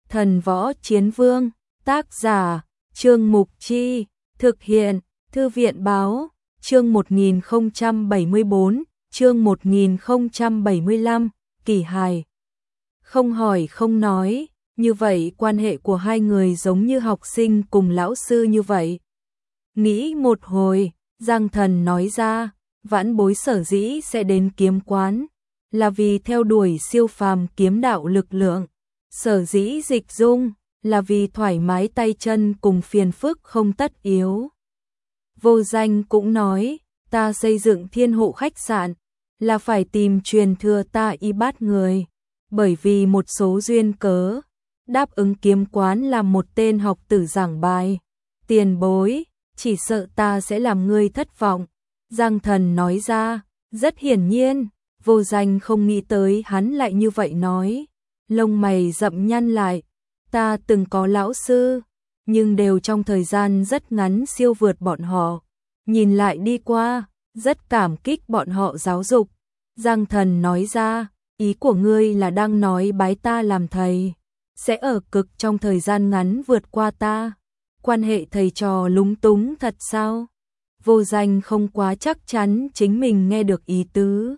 Thần Võ Chiến Vương, tác giả, Trương Mục Chi, thực hiện, Thư viện Báo, chương 1074, chương 1075, Kỳ hài. Không hỏi không nói, như vậy quan hệ của hai người giống như học sinh cùng lão sư như vậy. Nghĩ một hồi, Giang Thần nói ra, vãn bối sở dĩ sẽ đến kiếm quán, là vì theo đuổi siêu phàm kiếm đạo lực lượng. Sở dĩ dịch dung, là vì thoải mái tay chân cùng phiền phức không tất yếu. Vô Danh cũng nói, ta xây dựng Thiên Hộ khách sạn, là phải tìm truyền thừa ta y bát người. Bởi vì một số duyên cớ, đáp ứng kiếm quán làm một tên học tử giảng bài. Tiền bối, chỉ sợ ta sẽ làm ngươi thất vọng. Giang Thần nói ra, rất hiển nhiên, Vô Danh không nghĩ tới hắn lại như vậy nói. Lông mày rậm nhăn lại, ta từng có lão sư, nhưng đều trong thời gian rất ngắn siêu vượt bọn họ. Nhìn lại đi qua, rất cảm kích bọn họ giáo dục. Giang Thần nói ra, ý của ngươi là đang nói bái ta làm thầy, sẽ ở cực trong thời gian ngắn vượt qua ta. Quan hệ thầy trò lúng túng thật sao? Vô Danh không quá chắc chắn chính mình nghe được ý tứ.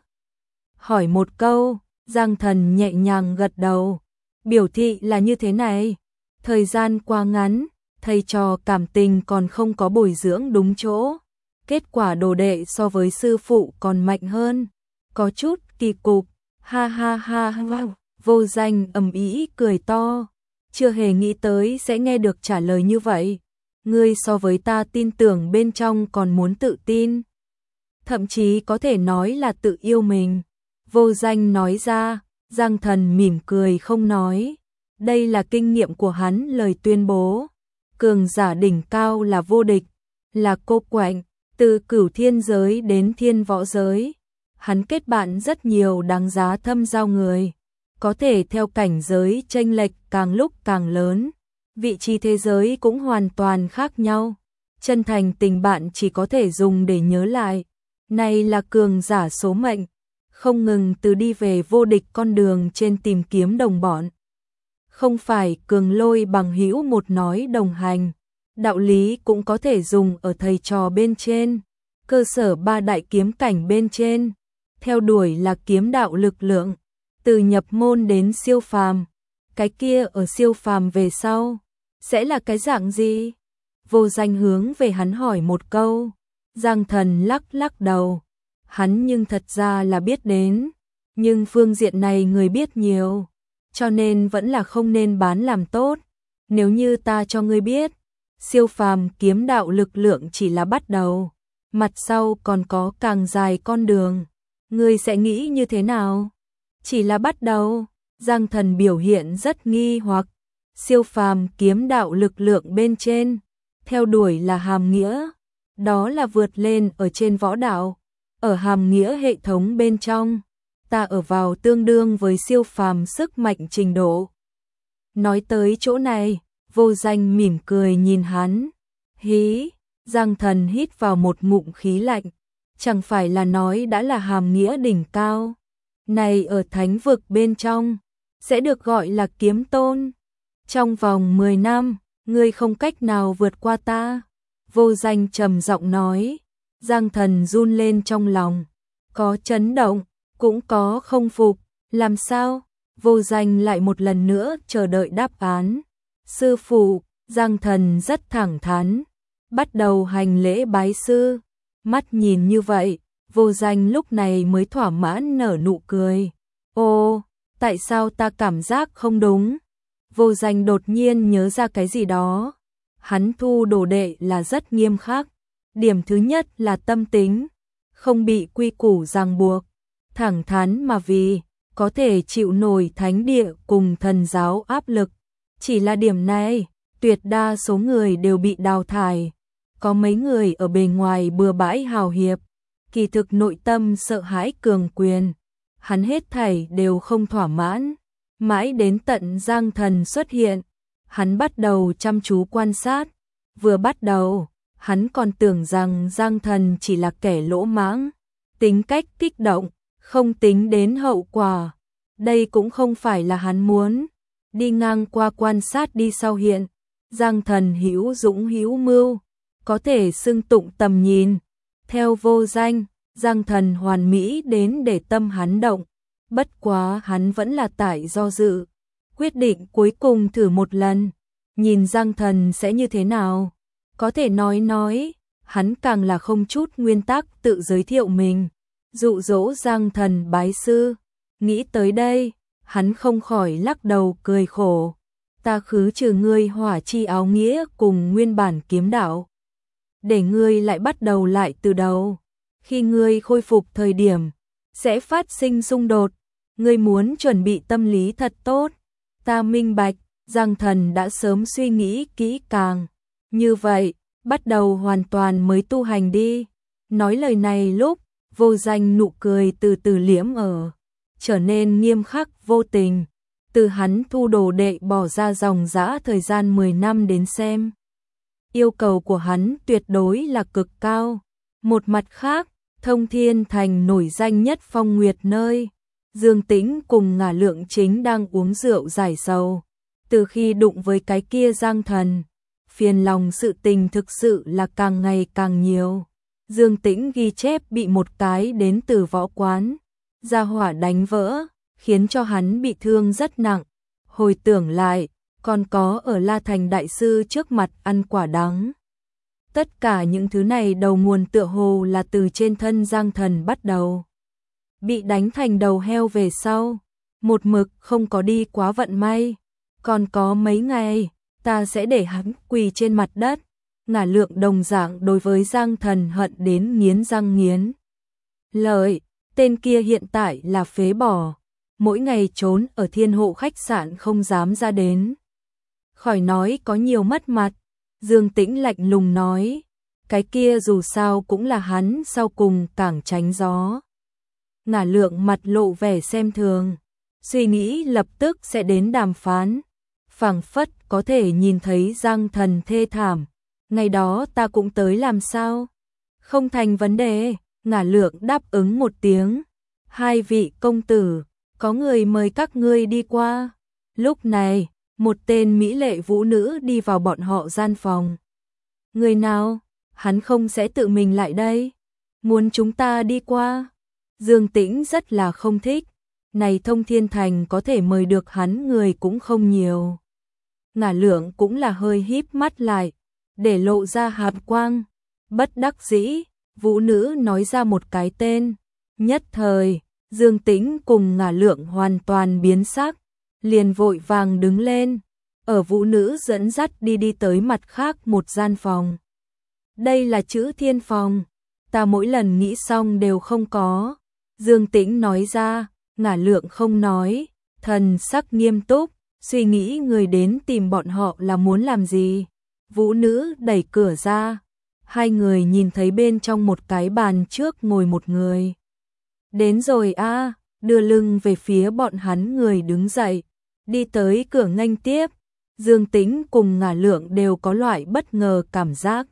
Hỏi một câu, Giang Thần nhẹ nhàng gật đầu, biểu thị là như thế này. Thời gian quá ngắn, thầy trò cảm tình còn không có bồi dưỡng đúng chỗ. Kết quả đồ đệ so với sư phụ còn mạnh hơn. Có chút kỳ cục, ha ha ha ha. Vô Danh ầm ĩ cười to, chưa hề nghĩ tới sẽ nghe được trả lời như vậy. Ngươi so với ta tin tưởng bên trong còn muốn tự tin. Thậm chí có thể nói là tự yêu mình. Vô Danh nói ra, Giang Thần mỉm cười không nói. Đây là kinh nghiệm của hắn lời tuyên bố. Cường giả đỉnh cao là vô địch, là cô quạnh, từ cửu thiên giới đến thiên võ giới. Hắn kết bạn rất nhiều đáng giá thâm giao người. Có thể theo cảnh giới chênh lệch càng lúc càng lớn. Vị trí thế giới cũng hoàn toàn khác nhau. Chân thành tình bạn chỉ có thể dùng để nhớ lại. Này là cường giả số mệnh. Không ngừng từ đi về vô địch con đường trên tìm kiếm đồng bọn. Không phải cường lôi bằng hữu một nói đồng hành. Đạo lý cũng có thể dùng ở thầy trò bên trên. Cơ sở ba đại kiếm cảnh bên trên. Theo đuổi là kiếm đạo lực lượng. Từ nhập môn đến siêu phàm. Cái kia ở siêu phàm về sau sẽ là cái dạng gì? Vô Danh hướng về hắn hỏi một câu. Giang Thần lắc lắc đầu. Hắn nhưng thật ra là biết đến, nhưng phương diện này người biết nhiều, cho nên vẫn là không nên bán làm tốt. Nếu như ta cho ngươi biết, siêu phàm kiếm đạo lực lượng chỉ là bắt đầu, mặt sau còn có càng dài con đường, ngươi sẽ nghĩ như thế nào? Chỉ là bắt đầu. Giang Thần biểu hiện rất nghi hoặc. Siêu phàm kiếm đạo lực lượng bên trên, theo đuổi là hàm nghĩa, đó là vượt lên ở trên võ đạo. Ở hàm nghĩa hệ thống bên trong, ta ở vào tương đương với siêu phàm sức mạnh trình độ. Nói tới chỗ này, Vô Danh mỉm cười nhìn hắn. Hí, Giang Thần hít vào một ngụm khí lạnh. Chẳng phải là nói đã là hàm nghĩa đỉnh cao. Này ở thánh vực bên trong, sẽ được gọi là kiếm tôn. Trong vòng 10 năm, ngươi không cách nào vượt qua ta. Vô Danh trầm giọng nói. Giang Thần run lên trong lòng, có chấn động, cũng có không phục. Làm sao? Vô Danh lại một lần nữa chờ đợi đáp án. Sư phụ, Giang Thần rất thẳng thắn, bắt đầu hành lễ bái sư. Mắt nhìn như vậy, Vô Danh lúc này mới thỏa mãn nở nụ cười. Ô, tại sao ta cảm giác không đúng? Vô Danh đột nhiên nhớ ra cái gì đó. Hắn thu đồ đệ là rất nghiêm khắc. Điểm thứ nhất là tâm tính, không bị quy củ ràng buộc, thẳng thắn mà vì có thể chịu nổi thánh địa cùng thần giáo áp lực. Chỉ là điểm này, tuyệt đa số người đều bị đào thải. Có mấy người ở bề ngoài bừa bãi hào hiệp, kỳ thực nội tâm sợ hãi cường quyền. Hắn hết thảy đều không thỏa mãn. Mãi đến tận Giang Thần xuất hiện, hắn bắt đầu chăm chú quan sát. Vừa bắt đầu, hắn còn tưởng rằng Giang Thần chỉ là kẻ lỗ mãng, tính cách kích động, không tính đến hậu quả. Đây cũng không phải là hắn muốn. đi ngang qua quan sát đi sau hiện, Giang Thần hữu dũng hữu mưu, có thể xưng tụng tầm nhìn. Theo vô danh, Giang Thần hoàn mỹ đến để tâm hắn động, bất quá hắn vẫn là tại do dự, quyết định cuối cùng thử một lần, nhìn Giang Thần sẽ như thế nào. Có thể nói, hắn càng là không chút nguyên tắc tự giới thiệu mình, dụ dỗ Giang Thần bái sư. Nghĩ tới đây, hắn không khỏi lắc đầu cười khổ. Ta khứ trừ ngươi hỏa chi áo nghĩa cùng nguyên bản kiếm đạo, để ngươi lại bắt đầu lại từ đầu. Khi ngươi khôi phục thời điểm, sẽ phát sinh xung đột, ngươi muốn chuẩn bị tâm lý thật tốt. Ta minh bạch, Giang Thần đã sớm suy nghĩ kỹ càng. Như vậy, bắt đầu hoàn toàn mới tu hành đi. Nói lời này lúc, vô danh nụ cười từ từ liễm ở, trở nên nghiêm khắc vô tình. Từ hắn thu đồ đệ bỏ ra dòng dã thời gian 10 năm đến xem. Yêu cầu của hắn tuyệt đối là cực cao. Một mặt khác, Thông Thiên Thành nổi danh nhất phong nguyệt nơi, Dương Tĩnh cùng Ngả Lượng chính đang uống rượu giải sầu. Từ khi đụng với cái kia Giang Thần, phiền lòng sự tình thực sự là càng ngày càng nhiều. Dương Tĩnh ghi chép bị một cái đến từ võ quán gia hỏa đánh vỡ, khiến cho hắn bị thương rất nặng. Hồi tưởng lại, còn có ở La Thành đại sư trước mặt ăn quả đắng. Tất cả những thứ này đầu nguồn tựa hồ là từ trên thân Giang Thần bắt đầu. Bị đánh thành đầu heo về sau, một mực không có đi quá vận may. Còn có mấy ngày, ta sẽ để hắn quỳ trên mặt đất. Ngả Lượng đồng dạng đối với Giang Thần hận đến nghiến răng nghiến lợi. Tên kia hiện tại là phế bỏ, mỗi ngày trốn ở Thiên Hộ khách sạn không dám ra đến. Khỏi nói có nhiều mất mặt. Dương Tĩnh lạnh lùng nói, cái kia dù sao cũng là hắn sau cùng càng tránh gió. Ngả Lượng mặt lộ vẻ xem thường, suy nghĩ lập tức sẽ đến đàm phán. Phảng phất có thể nhìn thấy Giang Thần thê thảm, ngày đó ta cũng tới làm sao? Không thành vấn đề. Ngả Lượng đáp ứng một tiếng. Hai vị công tử, có người mời các ngươi đi qua. Lúc này, một tên mỹ lệ vũ nữ đi vào bọn họ gian phòng. Người nào? Hắn không sẽ tự mình lại đây. Muốn chúng ta đi qua. Dương Tĩnh rất là không thích. Này Thông Thiên Thành có thể mời được hắn người cũng không nhiều. Ngả Lượng cũng là hơi híp mắt lại, để lộ ra hàm quang. Bất đắc dĩ, vũ nữ nói ra một cái tên. Nhất thời, Dương Tĩnh cùng Ngả Lượng hoàn toàn biến sắc, liền vội vàng đứng lên, ở vũ nữ dẫn dắt đi tới mặt khác một gian phòng. Đây là chữ Thiên phòng, ta mỗi lần nghĩ xong đều không có. Dương Tĩnh nói ra. Ngả Lượng không nói, thần sắc nghiêm túc, suy nghĩ người đến tìm bọn họ là muốn làm gì. Vũ nữ đẩy cửa ra, hai người nhìn thấy bên trong một cái bàn trước ngồi một người. Đến rồi a, đưa lưng về phía bọn hắn người đứng dậy, đi tới cửa nghênh tiếp. Dương Tĩnh cùng Ngả Lượng đều có loại bất ngờ cảm giác.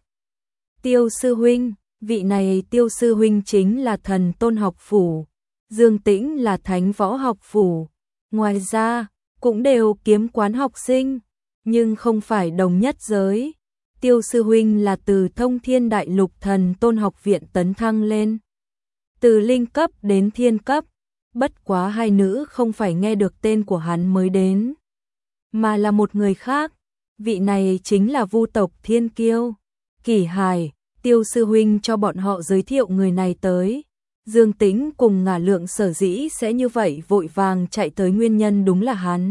Tiêu sư huynh, vị này Tiêu sư huynh chính là Thần Tôn học phủ, Dương Tĩnh là Thánh Võ học phủ, ngoài ra cũng đều kiếm quán học sinh, nhưng không phải đồng nhất giới. Tiêu sư huynh là từ Thông Thiên Đại Lục Thần Tôn học viện tấn thăng lên, từ linh cấp đến thiên cấp, bất quá hai nữ không phải nghe được tên của hắn mới đến, mà là một người khác. Vị này chính là Vu tộc Thiên Kiêu, Kỷ Hải. Tiêu sư huynh cho bọn họ giới thiệu người này tới. Dương Tĩnh cùng Ngả Lượng sở dĩ sẽ như vậy vội vàng chạy tới nguyên nhân đúng là hắn.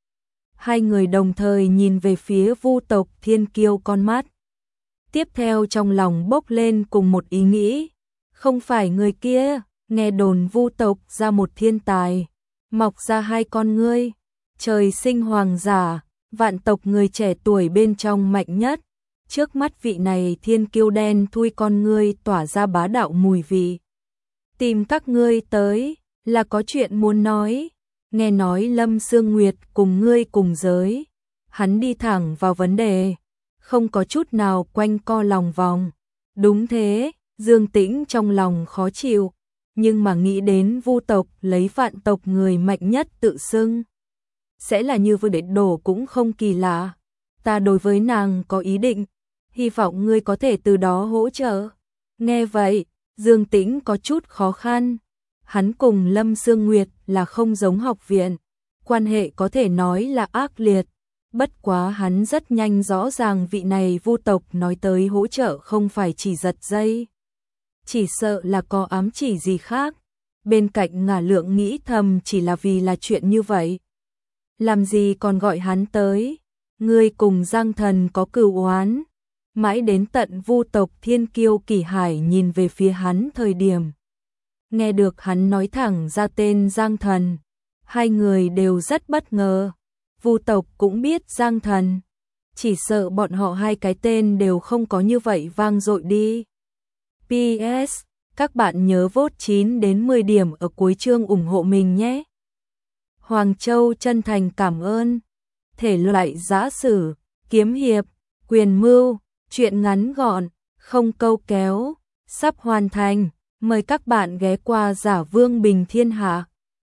Hai người đồng thời nhìn về phía Vu tộc Thiên Kiêu con mắt. Tiếp theo trong lòng bốc lên cùng một ý nghĩ. Không phải người kia, nghe đồn Vu tộc ra một thiên tài, mọc ra hai con ngươi, trời sinh hoàng giả, vạn tộc người trẻ tuổi bên trong mạnh nhất. Trước mắt vị này Thiên Kiêu đen thui con ngươi tỏa ra bá đạo mùi vị. Tìm các ngươi tới, là có chuyện muốn nói. Nghe nói Lâm Sương Nguyệt cùng ngươi cùng giới. Hắn đi thẳng vào vấn đề, không có chút nào quanh co lòng vòng. Đúng thế, Dương Tĩnh trong lòng khó chịu, nhưng mà nghĩ đến Vu tộc lấy vạn tộc người mạnh nhất tự xưng. sẽ là như vừa để đổ cũng không kỳ lạ. Ta đối với nàng có ý định, hy vọng ngươi có thể từ đó hỗ trợ. Nghe vậy, Dương Tĩnh có chút khó khăn. Hắn cùng Lâm Sương Nguyệt là không giống học viện, quan hệ có thể nói là ác liệt. Bất quá hắn rất nhanh rõ ràng vị này Vu tộc nói tới hỗ trợ không phải chỉ giật dây, chỉ sợ là có ám chỉ gì khác. Bên cạnh Ngả Lượng nghĩ thầm chỉ là vì là chuyện như vậy, làm gì còn gọi hắn tới. Ngươi cùng Giang Thần có cừu oán. Mãi đến tận Vu tộc Thiên Kiêu Kỷ Hải nhìn về phía hắn thời điểm, nghe được hắn nói thẳng ra tên Giang Thần, hai người đều rất bất ngờ. Vu tộc cũng biết Giang Thần, chỉ sợ bọn họ hai cái tên đều không có như vậy vang dội đi. PS, các bạn nhớ vote 9 đến 10 điểm ở cuối chương ủng hộ mình nhé. Hoàng Châu chân thành cảm ơn. Thể loại giã sử, kiếm hiệp, quyền mưu, truyện ngắn gọn, không câu kéo, sắp hoàn thành. Mời các bạn ghé qua Giả Vương Bình Thiên Hạ.